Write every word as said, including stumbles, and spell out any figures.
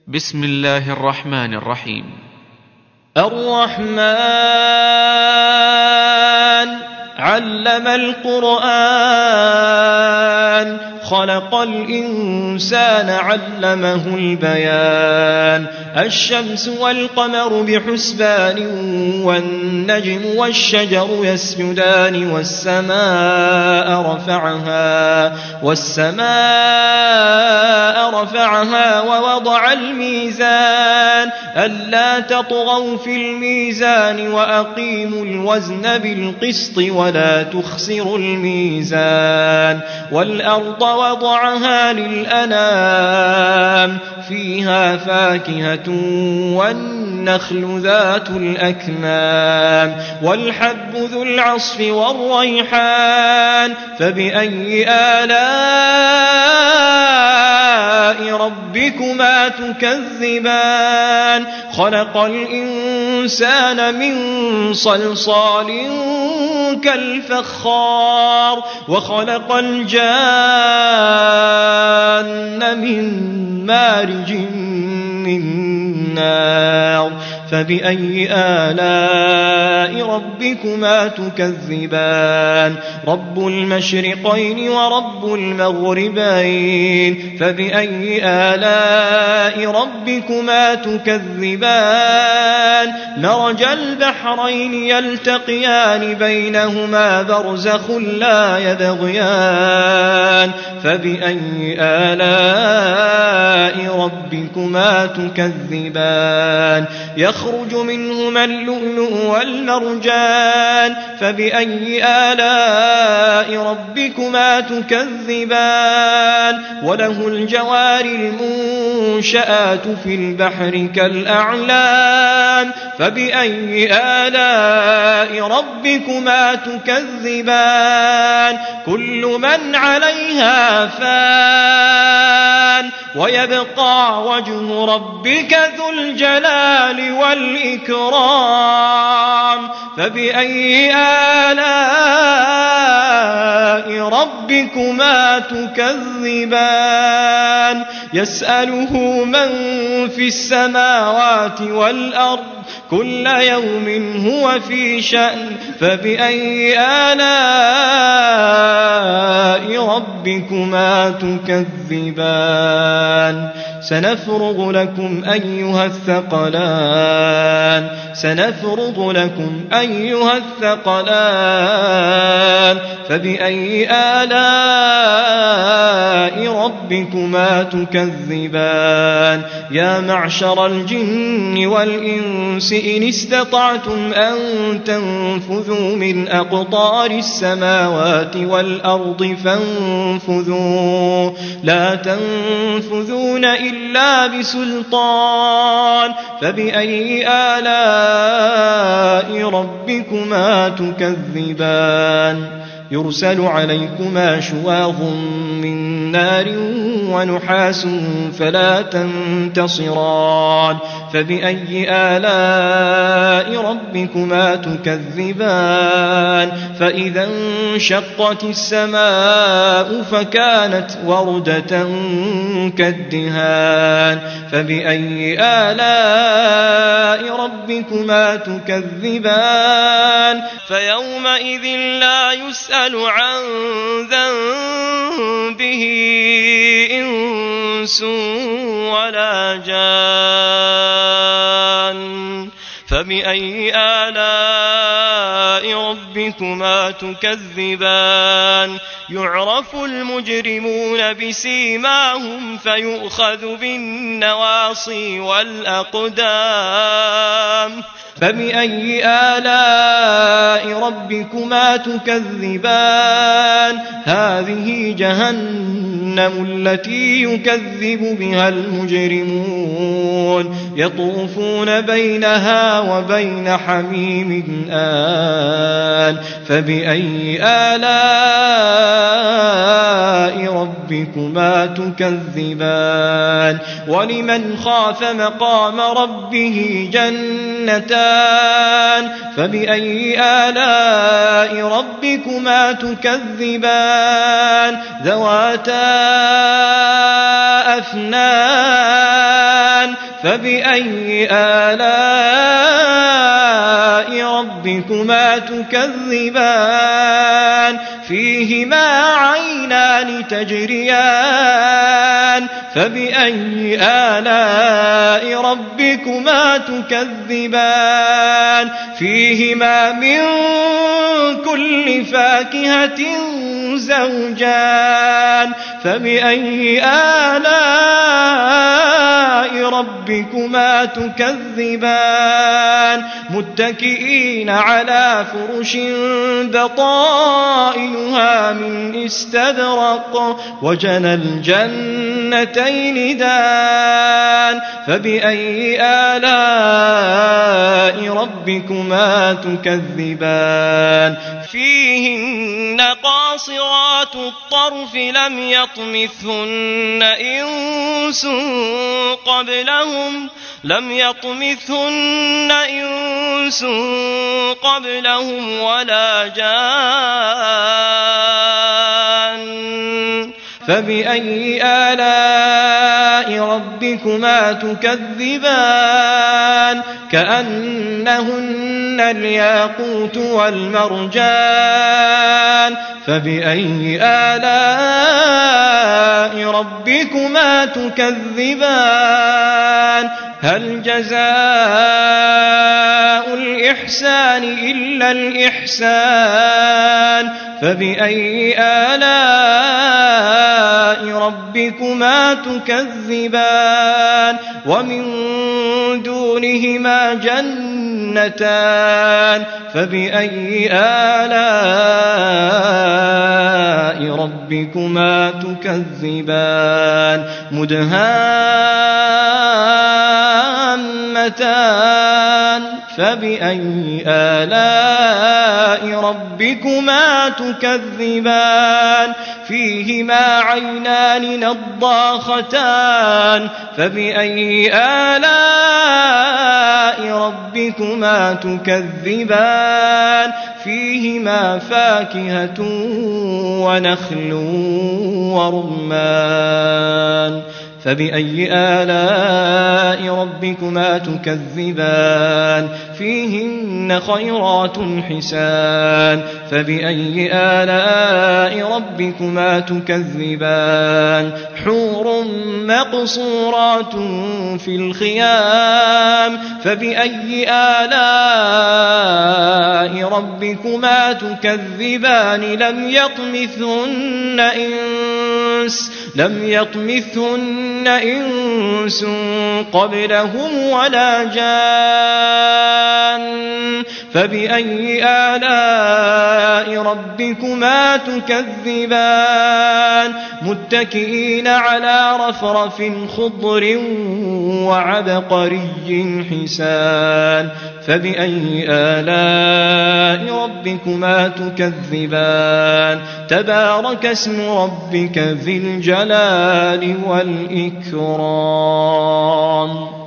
بسم الله الرحمن الرحيم. الرحمن علم القرآن خلق الإنسان علمه البيان. الشمس والقمر بحسبان والنجم والشجر يسجدان والسماء رفعها والسماء رفعها ووضع الميزان ألا تطغوا في الميزان وأقيموا الوزن بالقسط ولا تخسروا الميزان. والأرض وضعها للأنام فيها فاكهة والنخل ذات الأكمام والحب ذو العصف والريحان فبأي آلاء ربكما تكذبان. خلق الإنسان من صلصال كالفخار وخلق الجان من مارج من نار فبأي آلاء ربكما تكذبان. رب المشرقين ورب المغربين فبأي آلاء ربكما تكذبان. مرج البحرين يلتقيان بينهما برزخ لا يبغيان فبأي آلاء ربكما تكذبان. يخرج منهما اللؤلؤ والمرجان فبأي آلاء ربكما تكذبان. وله الجوار المنشآت في البحر كالأعلام فبأي آلاء ربكما تكذبان. كل من عليها فان ويبقى وجه ربك ذو الجلال والإكرام فبأي آلاء ربكما تكذبان. يسأله من في السماوات والأرض كل يوم هو في شأن فبأي آلاء ربكما تكذبان. سنفرغ لكم أيها الثقلان سنفرغ لكم أيها الثقلان فبأي آلاء ربكما تكذبان. يا معشر الجن والإنس إن استطعتم أن تنفذوا من أقطار السماوات والأرض فانفذوا لا تنفذون إلا بسلطان فبأي آلاء ربكما تكذبان. يرسل عليكما شواظ من نار ونحاس فلا تنتصران فبأي آلاء ربكما تكذبان. فإذا انشقت السماء فكانت وردة كالدهان فبأي آلاء ربكما تكذبان. فيومئذ لا يسأل عن ذنبه إنس ولا جان فبأي آلاء ربكما تكذبان. يعرف المجرمون بسيماهم فيؤخذ بالنواصي والأقدام فبأي آلاء ربكما تكذبان. هذه جهنم التي يكذب بها المجرمون يطوفون بينها وبين حميم آن فبأي آلاء ربكما تكذبان. ولمن خاف مقام ربه جنتان فبأي آلاء ربكما تكذبان. ذواتا أفنان فبأي آلاء ربكما تكذبان فيهما عينان تجريان فبأي آلاء ربكما تكذبان فيهما من كل فاكهة زوجان فبأي آلاء ربكما تكذبان متكئين على فرش بطائنها من استبرق وجنى الجنتين دان فبأي آلاء ربكما تكذبان فيهن قاصرات الطرف لم يطمثهن إنس قبلهم لم يطمثهن إنس قبلهم ولا جان فبأي آلاء ربكما تكذبان كأنهن الياقوت والمرجان فبأي آلاء ربكما تكذبان هل جزاء الإحسان إلا الإحسان فبأي آلاء ربكما تكذبان ومن دونهما جنتان فبأي آلاء ربكما تكذبان مدهامتان فبأي آلاء ربكما تكذبان فيهما عينان نضاختان فبأي آلاء ربكما تكذبان فيهما فاكهة ونخل ورمان فبأي آلاء ربكما تكذبان فيهن خيرات حسان فبأي آلاء ربكما تكذبان حور مقصورات في الخيام فبأي آلاء ربكما تكذبان لم يطمثهن إنس لم يطمثهن إنس قبلهم ولا جان فبأي آلاء ربكما تكذبان متكئين على رفرف خضر وعبقري حسان فبأي آلاء ربكما تكذبان تبارك اسم ربك ذي الجلال والإكرام